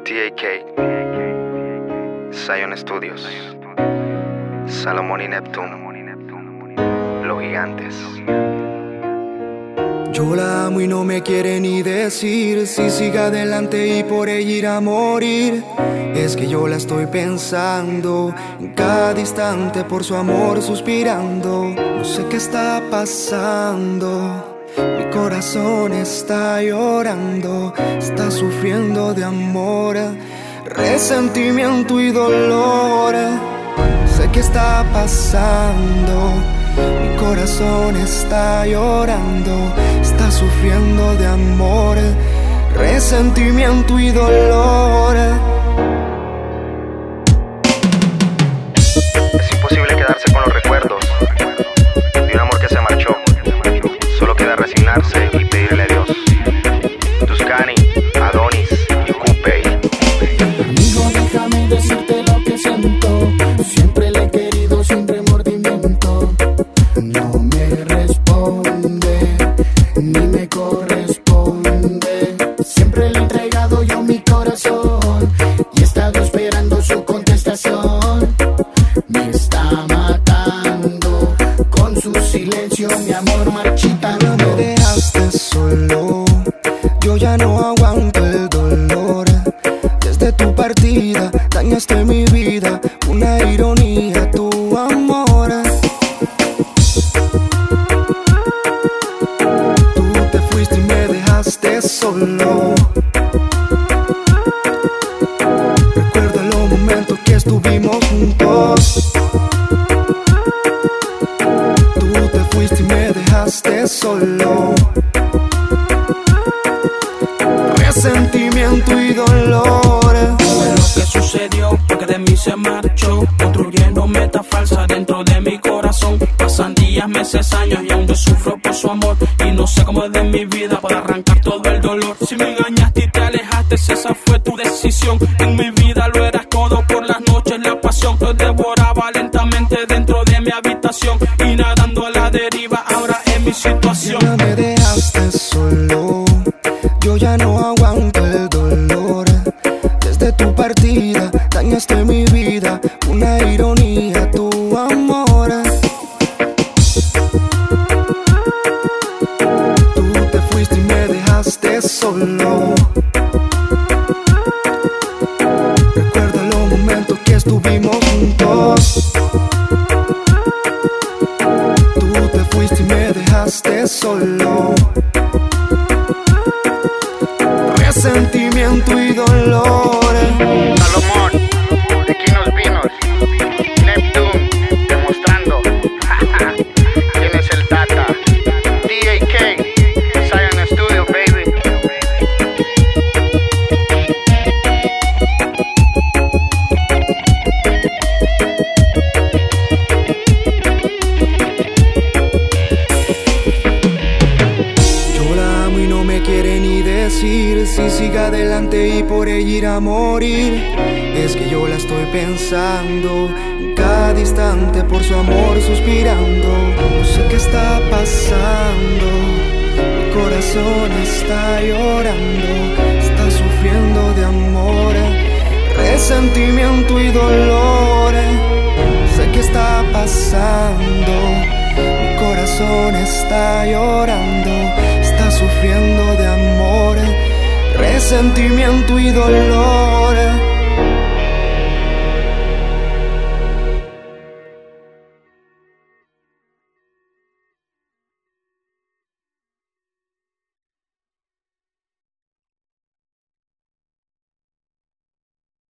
TAK, Zion Studios, Salomón y Neptune, Los Gigantes. Yo la amo y no me quiere ni decir si sigue adelante y por ella ir a morir. Es que yo la estoy pensando en cada instante, por su amor suspirando. No sé qué está pasando, mi corazón está llorando, está sufriendo de amor, resentimiento y dolor. Sé qué está pasando, mi corazón está llorando, está sufriendo de amor, resentimiento y dolor. Es imposible quedarse con los recuerdos de un amor que se marchó. Solo queda resignarse y pedirle a Dios. Tuscany, Adonis y Coupé. Amigo, déjame decirte lo que siento. Siempre le he querido sin remordimiento. No me responde, ni me corresponde. Siempre le he entregado yo mi corazón y he estado esperando su contestación. Me está matando con su silencio, mi amor marchitando. Me dejaste solo, yo ya no aguanto el dolor. Desde tu partida dañaste mi vida, una ironía tu amor. Tú te fuiste y me dejaste solo. Recuerdo los momentos que estuvimos juntos. Tú te fuiste y me dejaste solo. Resentimiento y dolor. Fue lo que sucedió porque de mí se marchó, construyendo meta falsa dentro de mi corazón. Pasan días, meses, años y aún yo sufro por su amor. Y no sé cómo de mi vida puedo arrancar todo el dolor. Si me engañaste y te alejaste, esa fue tu decisión. En mi vida lo eras todo, por las noches la pasión. Lo devoraba lentamente dentro de mi habitación. Y nadando a la deriva, ahora es mi situación. Ya me dejaste solo, yo ya no aguanto el dolor. Desde tu partida dañaste mi vida, una ironía tu amor. Tú te fuiste y me dejaste solo. Recuerdo los momentos que estuvimos juntos. Tú te fuiste y me dejaste solo. Resentimiento y dolor. Salomón, de Quinos Vinos, Neptune, demostrando. ¿Quién es el Tata? TAK, Zion Studio, baby. Yo la amo y no me quiere ni decir si sigue adelante y por ella ir a morir. Es que yo la estoy pensando en cada instante, por su amor suspirando. No sé qué está pasando, mi corazón está llorando, está sufriendo de amor, resentimiento y dolor. Sé qué está pasando, mi corazón está llorando, está sufriendo de amor, resentimiento y dolor.